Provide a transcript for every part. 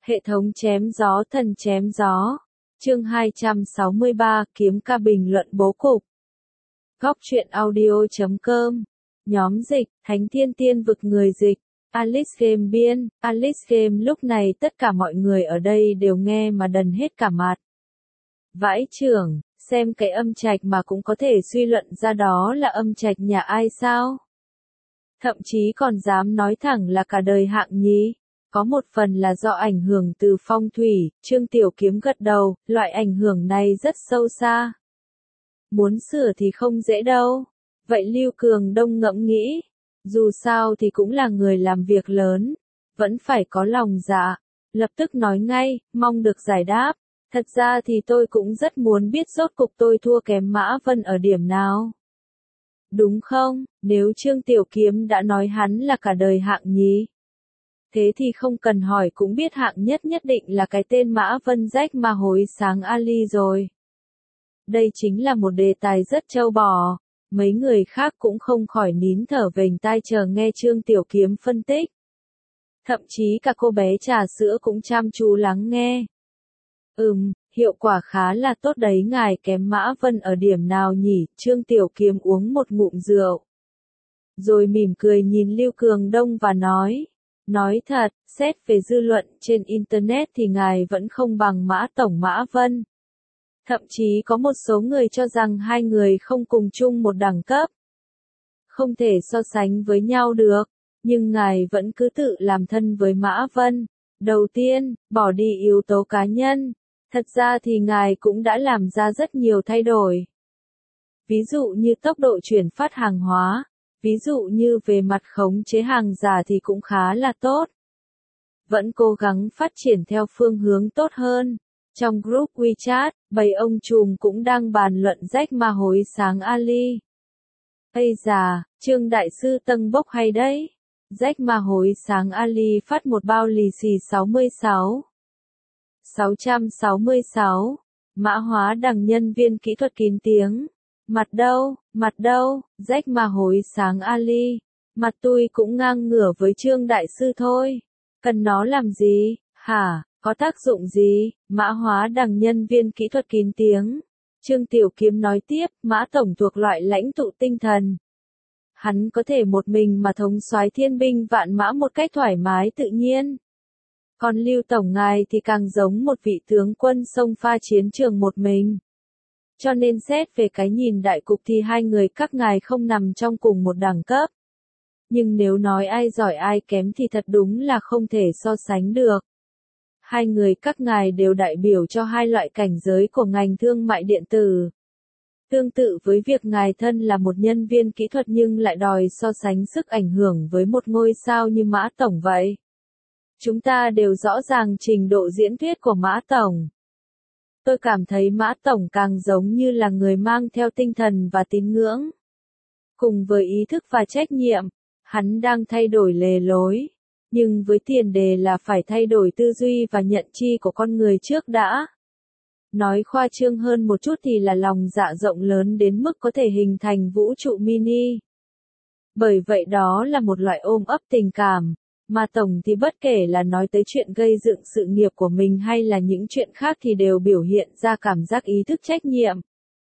Hệ thống chém gió thần chém gió. Chương 263 kiếm ca bình luận bố cục. Góc truyện audio.com. Nhóm dịch, Thánh Thiên Tiên vực người dịch. Alice Game biên, Alice Game lúc này tất cả mọi người ở đây đều nghe mà đần hết cả mặt. Vãi chưởng, xem cái âm trạch mà cũng có thể suy luận ra đó là âm trạch nhà ai sao? Thậm chí còn dám nói thẳng là cả đời hạng nhí. Có một phần là do ảnh hưởng từ phong thủy, Trương Tiểu Kiếm gật đầu, loại ảnh hưởng này rất sâu xa. Muốn sửa thì không dễ đâu. Vậy Lưu Cường Đông ngẫm nghĩ, dù sao thì cũng là người làm việc lớn, vẫn phải có lòng dạ. Lập tức nói ngay, mong được giải đáp. Thật ra thì tôi cũng rất muốn biết rốt cục tôi thua kém Mã Vân ở điểm nào. Đúng không, nếu Trương Tiểu Kiếm đã nói hắn là cả đời hạng nhí. Thế thì không cần hỏi cũng biết hạng nhất nhất định là cái tên Mã Vân rách mà hối sáng Ali rồi. Đây chính là một đề tài rất trâu bò, mấy người khác cũng không khỏi nín thở vểnh tai chờ nghe Trương Tiểu Kiếm phân tích. Thậm chí cả cô bé trà sữa cũng chăm chú lắng nghe. Hiệu quả khá là tốt đấy, ngài kém Mã Vân ở điểm nào nhỉ? Trương Tiểu Kiếm uống một ngụm rượu. Rồi mỉm cười nhìn Lưu Cường Đông và nói thật, xét về dư luận trên Internet thì ngài vẫn không bằng Mã Tổng Mã Vân. Thậm chí có một số người cho rằng hai người không cùng chung một đẳng cấp. Không thể so sánh với nhau được, nhưng ngài vẫn cứ tự làm thân với Mã Vân. Đầu tiên, bỏ đi yếu tố cá nhân. Thật ra thì ngài cũng đã làm ra rất nhiều thay đổi. Ví dụ như tốc độ chuyển phát hàng hóa. Ví dụ như về mặt khống chế hàng giả thì cũng khá là tốt. Vẫn cố gắng phát triển theo phương hướng tốt hơn. Trong group WeChat, bầy ông trùm cũng đang bàn luận rách ma hối sáng Ali. Ây già, Trương Đại Sư Tân bốc hay đấy. Rách ma hối sáng Ali phát một bao lì xì 666. Mã Hóa Đằng nhân viên kỹ thuật kín tiếng. Mặt đâu, rách mà hối sáng Ali. Mặt tôi cũng ngang ngửa với Trương Đại Sư thôi. Cần nó làm gì, hả, có tác dụng gì? Mã Hóa Đằng nhân viên kỹ thuật kín tiếng. Trương Tiểu Kiếm nói tiếp, Mã Tổng thuộc loại lãnh tụ tinh thần. Hắn có thể một mình mà thống soái thiên binh vạn mã một cách thoải mái tự nhiên. Còn Lưu Tổng ngài thì càng giống một vị tướng quân xông pha chiến trường một mình. Cho nên xét về cái nhìn đại cục thì hai người các ngài không nằm trong cùng một đẳng cấp. Nhưng nếu nói ai giỏi ai kém thì thật đúng là không thể so sánh được. Hai người các ngài đều đại biểu cho hai loại cảnh giới của ngành thương mại điện tử. Tương tự với việc ngài thân là một nhân viên kỹ thuật nhưng lại đòi so sánh sức ảnh hưởng với một ngôi sao như Mã Tổng vậy. Chúng ta đều rõ ràng trình độ diễn thuyết của Mã Tổng. Tôi cảm thấy Mã Tổng càng giống như là người mang theo tinh thần và tín ngưỡng. Cùng với ý thức và trách nhiệm, hắn đang thay đổi lề lối. Nhưng với tiền đề là phải thay đổi tư duy và nhận chi của con người trước đã. Nói khoa trương hơn một chút thì là lòng dạ rộng lớn đến mức có thể hình thành vũ trụ mini. Bởi vậy đó là một loại ôm ấp tình cảm. Mà Tổng thì bất kể là nói tới chuyện gây dựng sự nghiệp của mình hay là những chuyện khác thì đều biểu hiện ra cảm giác ý thức trách nhiệm,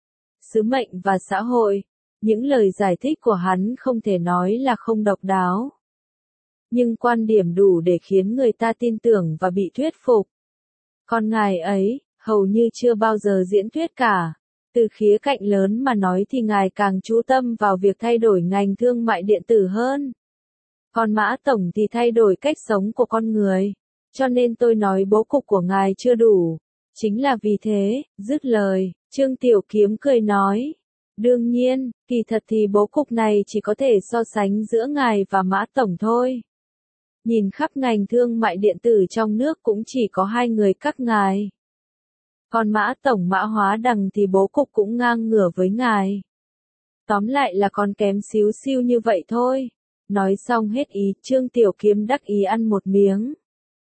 sứ mệnh và xã hội. Những lời giải thích của hắn không thể nói là không độc đáo. Nhưng quan điểm đủ để khiến người ta tin tưởng và bị thuyết phục. Còn ngài ấy, hầu như chưa bao giờ diễn thuyết cả. Từ khía cạnh lớn mà nói thì ngài càng chú tâm vào việc thay đổi ngành thương mại điện tử hơn. Còn Mã Tổng thì thay đổi cách sống của con người. Cho nên tôi nói bố cục của ngài chưa đủ. Chính là vì thế, dứt lời, Trương Tiểu Kiếm cười nói. Đương nhiên, kỳ thật thì bố cục này chỉ có thể so sánh giữa ngài và Mã Tổng thôi. Nhìn khắp ngành thương mại điện tử trong nước cũng chỉ có hai người các ngài. Còn Mã Tổng Mã Hóa Đằng thì bố cục cũng ngang ngửa với ngài. Tóm lại là còn kém xíu xiu như vậy thôi. Nói xong hết ý, Trương Tiểu Kiếm đắc ý ăn một miếng.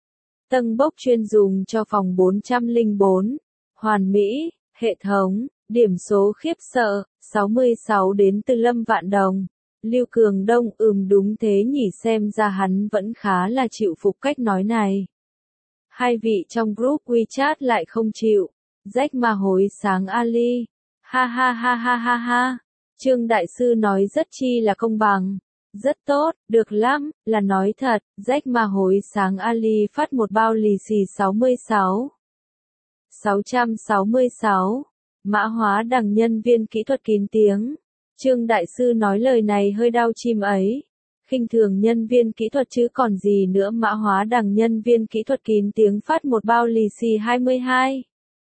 Tân bốc chuyên dùng cho phòng 404. Hoàn Mỹ, hệ thống, điểm số khiếp sợ, 66 đến từ Lâm Vạn Đồng. Lưu Cường Đông đúng thế nhỉ, xem ra hắn vẫn khá là chịu phục cách nói này. Hai vị trong group WeChat lại không chịu. Rách mà hối sáng Ali. Ha ha ha ha ha ha. Trương Đại Sư nói rất chi là công bằng. Rất tốt, được lắm, là nói thật. Rách mà hối sáng Ali phát một bao lì xì 66. 666. Mã Hóa Đằng nhân viên kỹ thuật kín tiếng. Trương Đại Sư nói lời này hơi đau chim ấy. Khinh thường nhân viên kỹ thuật chứ còn gì nữa. Mã Hóa Đằng nhân viên kỹ thuật kín tiếng phát một bao lì xì 22.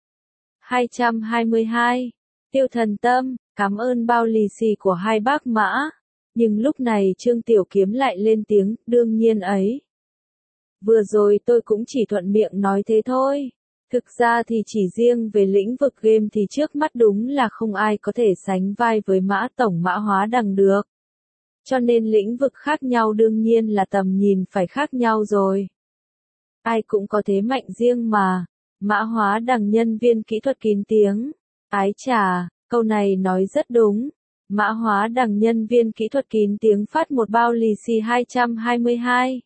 222. Tiêu Thần Tâm, cảm ơn bao lì xì của hai bác Mã. Nhưng lúc này Trương Tiểu Kiếm lại lên tiếng, đương nhiên ấy. Vừa rồi tôi cũng chỉ thuận miệng nói thế thôi. Thực ra thì chỉ riêng về lĩnh vực game thì trước mắt đúng là không ai có thể sánh vai với Mã Tổng Mã Hóa Đằng được. Cho nên lĩnh vực khác nhau đương nhiên là tầm nhìn phải khác nhau rồi. Ai cũng có thế mạnh riêng mà. Mã Hóa Đằng nhân viên kỹ thuật kín tiếng. Ái chà, câu này nói rất đúng. Mã Hóa Đằng nhân viên kỹ thuật kín tiếng phát một bao lì xì 222.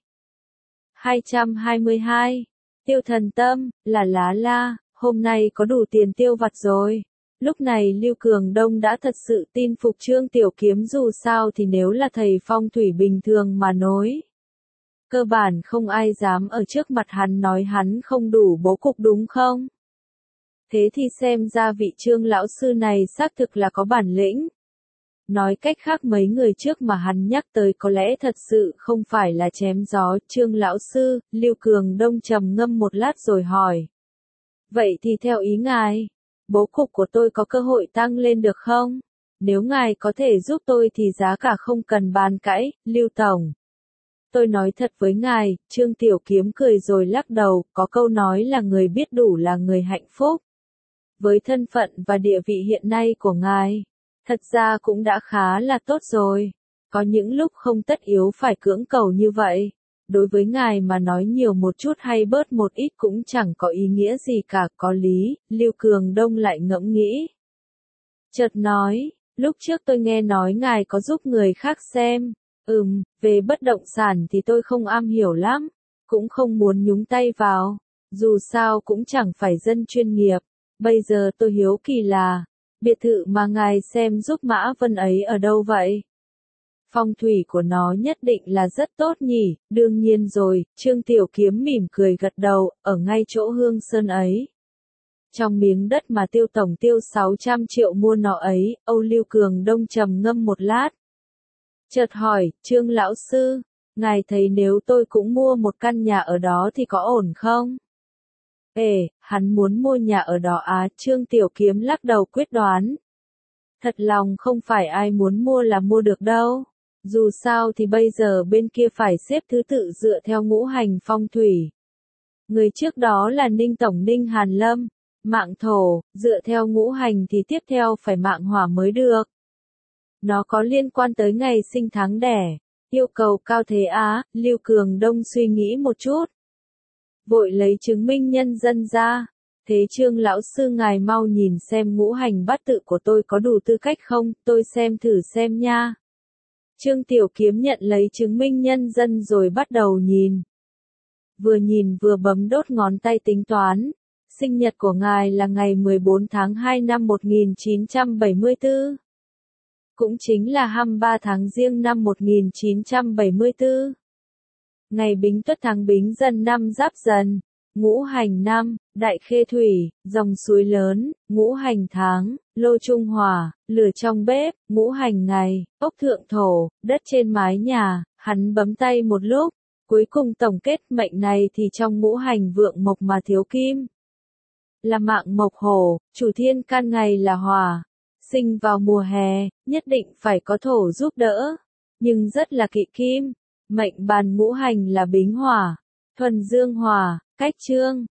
222. Tiêu Thần Tâm, là lá la, hôm nay có đủ tiền tiêu vặt rồi. Lúc này Lưu Cường Đông đã thật sự tin phục Trương Tiểu Kiếm, dù sao thì nếu là thầy phong thủy bình thường mà nói. Cơ bản không ai dám ở trước mặt hắn nói hắn không đủ bố cục đúng không? Thế thì xem ra vị Trương lão sư này xác thực là có bản lĩnh. Nói cách khác mấy người trước mà hắn nhắc tới có lẽ thật sự không phải là chém gió. Trương lão sư, Lưu Cường Đông trầm ngâm một lát rồi hỏi. Vậy thì theo ý ngài, bố cục của tôi có cơ hội tăng lên được không? Nếu ngài có thể giúp tôi thì giá cả không cần bàn cãi, Lưu Tổng. Tôi nói thật với ngài, Trương Tiểu Kiếm cười rồi lắc đầu, có câu nói là người biết đủ là người hạnh phúc. Với thân phận và địa vị hiện nay của ngài, thật ra cũng đã khá là tốt rồi. Có những lúc không tất yếu phải cưỡng cầu như vậy. Đối với ngài mà nói nhiều một chút hay bớt một ít cũng chẳng có ý nghĩa gì cả. Có lý, Lưu Cường Đông lại ngẫm nghĩ. Chợt nói, lúc trước tôi nghe nói ngài có giúp người khác xem. Về bất động sản thì tôi không am hiểu lắm, cũng không muốn nhúng tay vào. Dù sao cũng chẳng phải dân chuyên nghiệp. Bây giờ tôi hiếu kỳ là, biệt thự mà ngài xem giúp Mã Vân ấy ở đâu vậy? Phong thủy của nó nhất định là rất tốt nhỉ, đương nhiên rồi, Trương Tiểu Kiếm mỉm cười gật đầu, ở ngay chỗ Hương Sơn ấy. Trong miếng đất mà Tiêu tổng tiêu 600 triệu mua nó ấy, Âu Lưu Cường Đông trầm ngâm một lát. Chợt hỏi, Trương lão sư, ngài thấy nếu tôi cũng mua một căn nhà ở đó thì có ổn không? Hắn muốn mua nhà ở đó á? Trương Tiểu Kiếm lắc đầu quyết đoán. Thật lòng không phải ai muốn mua là mua được đâu. Dù sao thì bây giờ bên kia phải xếp thứ tự dựa theo ngũ hành phong thủy. Người trước đó là Ninh Tổng Ninh Hàn Lâm, mạng thổ, dựa theo ngũ hành thì tiếp theo phải mạng hỏa mới được. Nó có liên quan tới ngày sinh tháng đẻ, yêu cầu cao thế á, Lưu Cường Đông suy nghĩ một chút. Vội lấy chứng minh nhân dân ra. Thế Trương lão sư ngài mau nhìn xem ngũ hành bát tự của tôi có đủ tư cách không, tôi xem thử xem nha. Trương Tiểu Kiếm nhận lấy chứng minh nhân dân rồi bắt đầu nhìn. Vừa nhìn vừa bấm đốt ngón tay tính toán. Sinh nhật của ngài là ngày 14 tháng 2 năm 1974. Cũng chính là 23 tháng Giêng năm 1974. Ngày Bính Tuất tháng Bính Dần năm Giáp Dần. Ngũ hành năm, đại khê thủy, dòng suối lớn, ngũ hành tháng, lô trung hỏa, lửa trong bếp, ngũ hành ngày, ốc thượng thổ, đất trên mái nhà. Hắn bấm tay một lúc, cuối cùng tổng kết mệnh này thì trong ngũ hành vượng mộc mà thiếu kim. Là mạng mộc hổ, chủ thiên can ngày là hỏa. Sinh vào mùa hè, nhất định phải có thổ giúp đỡ. Nhưng rất là kỵ kim. Mệnh bàn ngũ hành là bính hỏa, thuần dương hỏa, cách trương.